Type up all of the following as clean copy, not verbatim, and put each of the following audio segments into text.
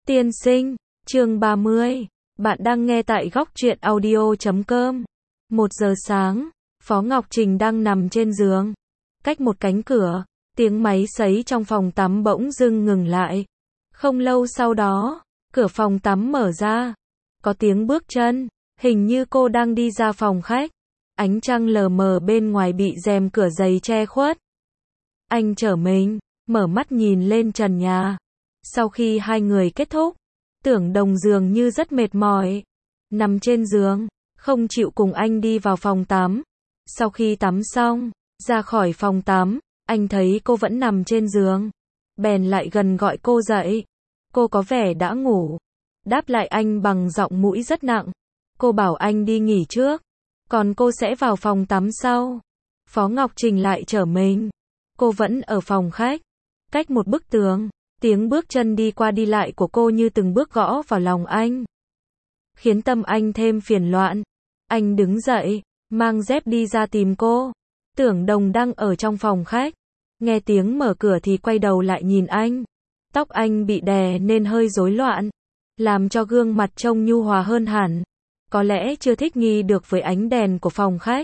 Tiên sinh, chương 30. Bạn đang nghe tại góc truyện audio.com. 1 giờ sáng, Phó Ngọc Trình đang nằm trên giường. Cách một cánh cửa, tiếng máy sấy trong phòng tắm bỗng dưng ngừng lại. Không lâu sau đó, cửa phòng tắm mở ra. Có tiếng bước chân, hình như cô đang đi ra phòng khách. Ánh trăng lờ mờ bên ngoài bị rèm cửa dày che khuất. Anh trở mình, mở mắt nhìn lên trần nhà. Sau khi hai người kết thúc, Tưởng Đồng dường như rất mệt mỏi, nằm trên giường, không chịu cùng anh đi vào phòng tắm. Sau khi tắm xong, ra khỏi phòng tắm, anh thấy cô vẫn nằm trên giường, bèn lại gần gọi cô dậy. Cô có vẻ đã ngủ, đáp lại anh bằng giọng mũi rất nặng. Cô bảo anh đi nghỉ trước, còn cô sẽ vào phòng tắm sau. Phó Ngọc Trình lại trở mình, cô vẫn ở phòng khách, cách một bức tường. Tiếng bước chân đi qua đi lại của cô như từng bước gõ vào lòng anh, khiến tâm anh thêm phiền loạn. Anh đứng dậy, mang dép đi ra tìm cô. Tưởng Đồng đang ở trong phòng khách, nghe tiếng mở cửa thì quay đầu lại nhìn anh. Tóc anh bị đè nên hơi rối loạn, làm cho gương mặt trông nhu hòa hơn hẳn. Có lẽ chưa thích nghi được với ánh đèn của phòng khách.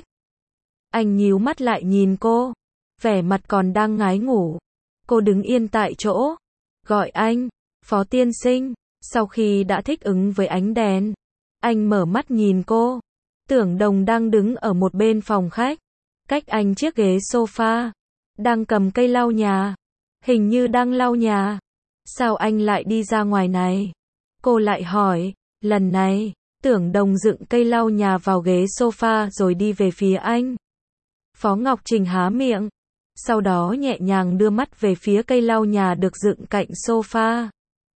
Anh nhíu mắt lại nhìn cô, vẻ mặt còn đang ngái ngủ. Cô đứng yên tại chỗ, gọi anh, Phó tiên sinh. Sau khi đã thích ứng với ánh đèn, anh mở mắt nhìn cô. Tưởng Đồng đang đứng ở một bên phòng khách, cách anh chiếc ghế sofa, đang cầm cây lau nhà, hình như đang lau nhà. Sao anh lại đi ra ngoài này? Cô lại hỏi. Lần này, Tưởng Đồng dựng cây lau nhà vào ghế sofa rồi đi về phía anh. Phó Ngọc Trình há miệng, sau đó nhẹ nhàng đưa mắt về phía cây lau nhà được dựng cạnh sofa.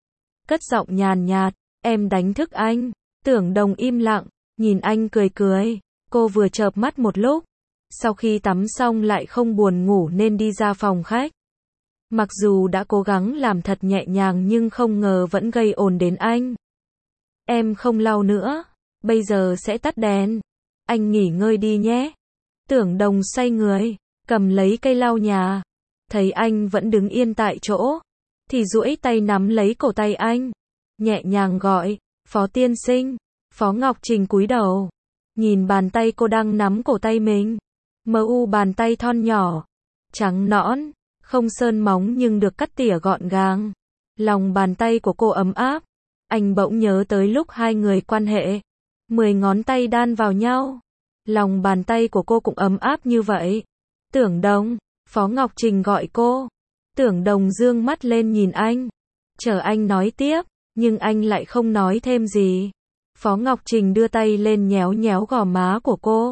Cất giọng nhàn nhạt, em đánh thức anh. Tưởng Đồng im lặng, nhìn anh cười cười. Cô vừa chợp mắt một lúc, sau khi tắm xong lại không buồn ngủ nên đi ra phòng khách. Mặc dù đã cố gắng làm thật nhẹ nhàng nhưng không ngờ vẫn gây ồn đến anh. Em không lau nữa, bây giờ sẽ tắt đèn. Anh nghỉ ngơi đi nhé. Tưởng Đồng xoay người, cầm lấy cây lau nhà. Thấy anh vẫn đứng yên tại chỗ, thì duỗi tay nắm lấy cổ tay anh, nhẹ nhàng gọi, Phó tiên sinh. Phó Ngọc Trình cúi đầu, nhìn bàn tay cô đang nắm cổ tay mình. Mờ u bàn tay thon nhỏ, trắng nõn, không sơn móng nhưng được cắt tỉa gọn gàng. Lòng bàn tay của cô ấm áp. Anh bỗng nhớ tới lúc hai người quan hệ, 10 ngón tay đan vào nhau. Lòng bàn tay của cô cũng ấm áp như vậy. Tưởng Đồng, Phó Ngọc Trình gọi cô. Tưởng Đồng dương mắt lên nhìn anh, chờ anh nói tiếp, nhưng anh lại không nói thêm gì. Phó Ngọc Trình đưa tay lên nhéo nhéo gò má của cô,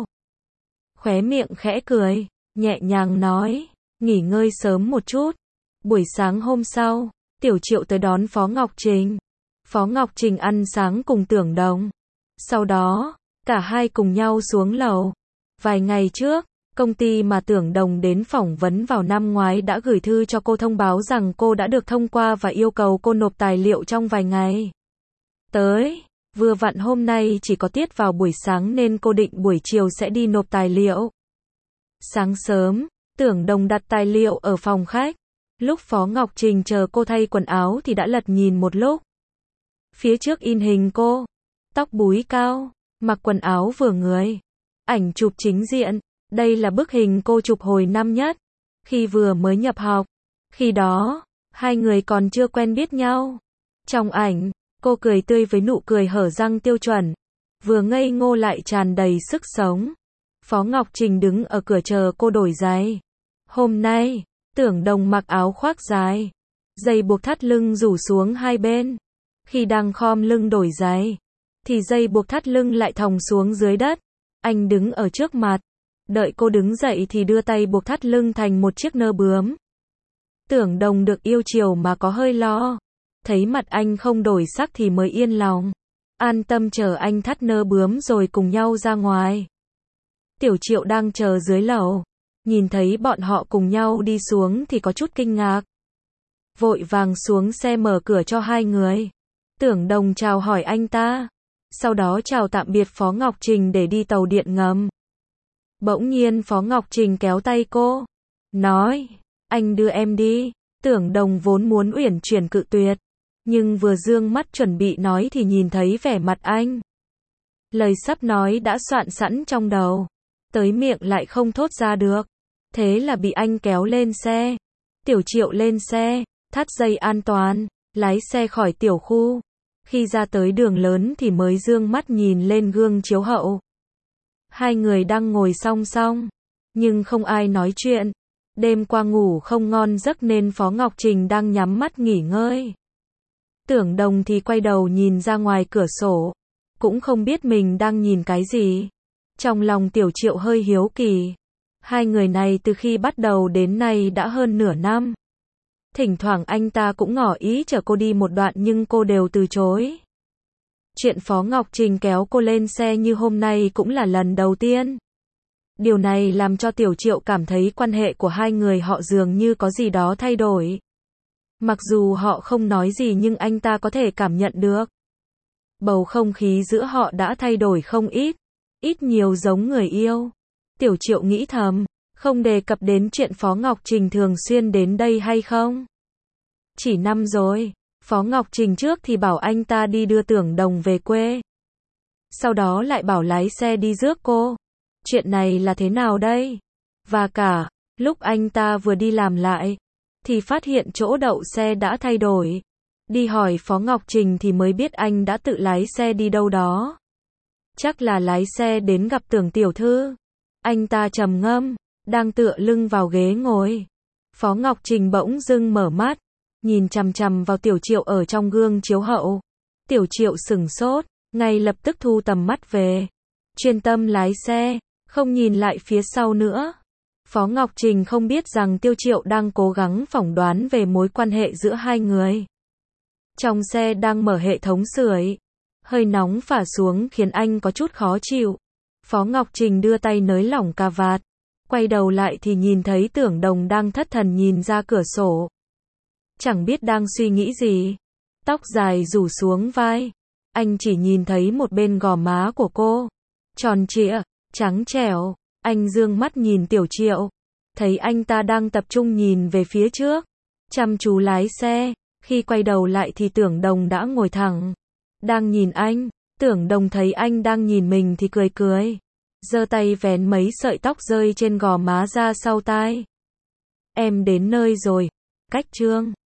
khóe miệng khẽ cười, nhẹ nhàng nói, nghỉ ngơi sớm một chút. Buổi sáng hôm sau, Tiểu Triệu tới đón Phó Ngọc Trình. Phó Ngọc Trình ăn sáng cùng Tưởng Đồng. Sau đó, cả hai cùng nhau xuống lầu. Vài ngày trước, công ty mà Tưởng Đồng đến phỏng vấn vào năm ngoái đã gửi thư cho cô thông báo rằng cô đã được thông qua và yêu cầu cô nộp tài liệu trong vài ngày tới. Vừa vặn hôm nay chỉ có tiết vào buổi sáng nên cô định buổi chiều sẽ đi nộp tài liệu. Sáng sớm, Tưởng Đồng đặt tài liệu ở phòng khách. Lúc Phó Ngọc Trình chờ cô thay quần áo thì đã lật nhìn một lúc. Phía trước in hình cô, tóc búi cao, mặc quần áo vừa người. Ảnh chụp chính diện. Đây là bức hình cô chụp hồi năm nhất, khi vừa mới nhập học. Khi đó, hai người còn chưa quen biết nhau. Trong ảnh, cô cười tươi với nụ cười hở răng tiêu chuẩn, vừa ngây ngô lại tràn đầy sức sống. Phó Ngọc Trình đứng ở cửa chờ cô đổi giày. Hôm nay, Tưởng Đồng mặc áo khoác dài, dây buộc thắt lưng rủ xuống hai bên. Khi đang khom lưng đổi giày, thì dây buộc thắt lưng lại thòng xuống dưới đất. Anh đứng ở trước mặt, đợi cô đứng dậy thì đưa tay buộc thắt lưng thành một chiếc nơ bướm. Tưởng Đồng được yêu chiều mà có hơi lo. Thấy mặt anh không đổi sắc thì mới yên lòng. An tâm chờ anh thắt nơ bướm rồi cùng nhau ra ngoài. Tiểu Triệu đang chờ dưới lầu, nhìn thấy bọn họ cùng nhau đi xuống thì có chút kinh ngạc. Vội vàng xuống xe mở cửa cho hai người. Tưởng Đồng chào hỏi anh ta, sau đó chào tạm biệt Phó Ngọc Trình để đi tàu điện ngầm. Bỗng nhiên Phó Ngọc Trình kéo tay cô, nói, anh đưa em đi. Tưởng Đồng vốn muốn uyển chuyển cự tuyệt, Nhưng vừa dương mắt chuẩn bị nói thì nhìn thấy vẻ mặt anh. Lời sắp nói đã soạn sẵn trong đầu, tới miệng lại không thốt ra được. Thế là bị anh kéo lên xe. Tiểu Triệu lên xe, thắt dây an toàn, lái xe khỏi tiểu khu. Khi ra tới đường lớn thì mới dương mắt nhìn lên gương chiếu hậu. Hai người đang ngồi song song, nhưng không ai nói chuyện. Đêm qua ngủ không ngon giấc nên Phó Ngọc Trình đang nhắm mắt nghỉ ngơi. Tưởng Đồng thì quay đầu nhìn ra ngoài cửa sổ, cũng không biết mình đang nhìn cái gì. Trong lòng Tiểu Triệu hơi hiếu kỳ. Hai người này từ khi bắt đầu đến nay đã hơn nửa năm. Thỉnh thoảng anh ta cũng ngỏ ý chở cô đi một đoạn nhưng cô đều từ chối. Chuyện Phó Ngọc Trình kéo cô lên xe như hôm nay cũng là lần đầu tiên. Điều này làm cho Tiểu Triệu cảm thấy quan hệ của hai người họ dường như có gì đó thay đổi. Mặc dù họ không nói gì nhưng anh ta có thể cảm nhận được. Bầu không khí giữa họ đã thay đổi không ít, ít nhiều giống người yêu. Tiểu Triệu nghĩ thầm, không đề cập đến chuyện Phó Ngọc Trình thường xuyên đến đây hay không. Chỉ năm rồi, Phó Ngọc Trình trước thì bảo anh ta đi đưa Tưởng Đồng về quê. Sau đó lại bảo lái xe đi rước cô. Chuyện này là thế nào đây? Và cả, lúc anh ta vừa đi làm lại, thì phát hiện chỗ đậu xe đã thay đổi. Đi hỏi Phó Ngọc Trình thì mới biết anh đã tự lái xe đi đâu đó. Chắc là lái xe đến gặp Tưởng tiểu thư. Anh ta trầm ngâm, đang tựa lưng vào ghế ngồi. Phó Ngọc Trình bỗng dưng mở mắt, nhìn chằm chằm vào Tiểu Triệu ở trong gương chiếu hậu. Tiểu Triệu sửng sốt, ngay lập tức thu tầm mắt về, chuyên tâm lái xe, không nhìn lại phía sau nữa. Phó Ngọc Trình không biết rằng Tiểu Triệu đang cố gắng phỏng đoán về mối quan hệ giữa hai người. Trong xe đang mở hệ thống sưởi, hơi nóng phả xuống khiến anh có chút khó chịu. Phó Ngọc Trình đưa tay nới lỏng cà vạt, quay đầu lại thì nhìn thấy Tưởng Đồng đang thất thần nhìn ra cửa sổ. Chẳng biết đang suy nghĩ gì, tóc dài rủ xuống vai, anh chỉ nhìn thấy một bên gò má của cô, tròn trịa, trắng trẻo. Anh dương mắt nhìn Tiểu Triệu, thấy anh ta đang tập trung nhìn về phía trước, chăm chú lái xe. Khi quay đầu lại thì Tưởng Đồng đã ngồi thẳng, đang nhìn anh. Tưởng Đồng thấy anh đang nhìn mình thì cười cười, giơ tay vén mấy sợi tóc rơi trên gò má ra sau tai. Em đến nơi rồi. Cách chương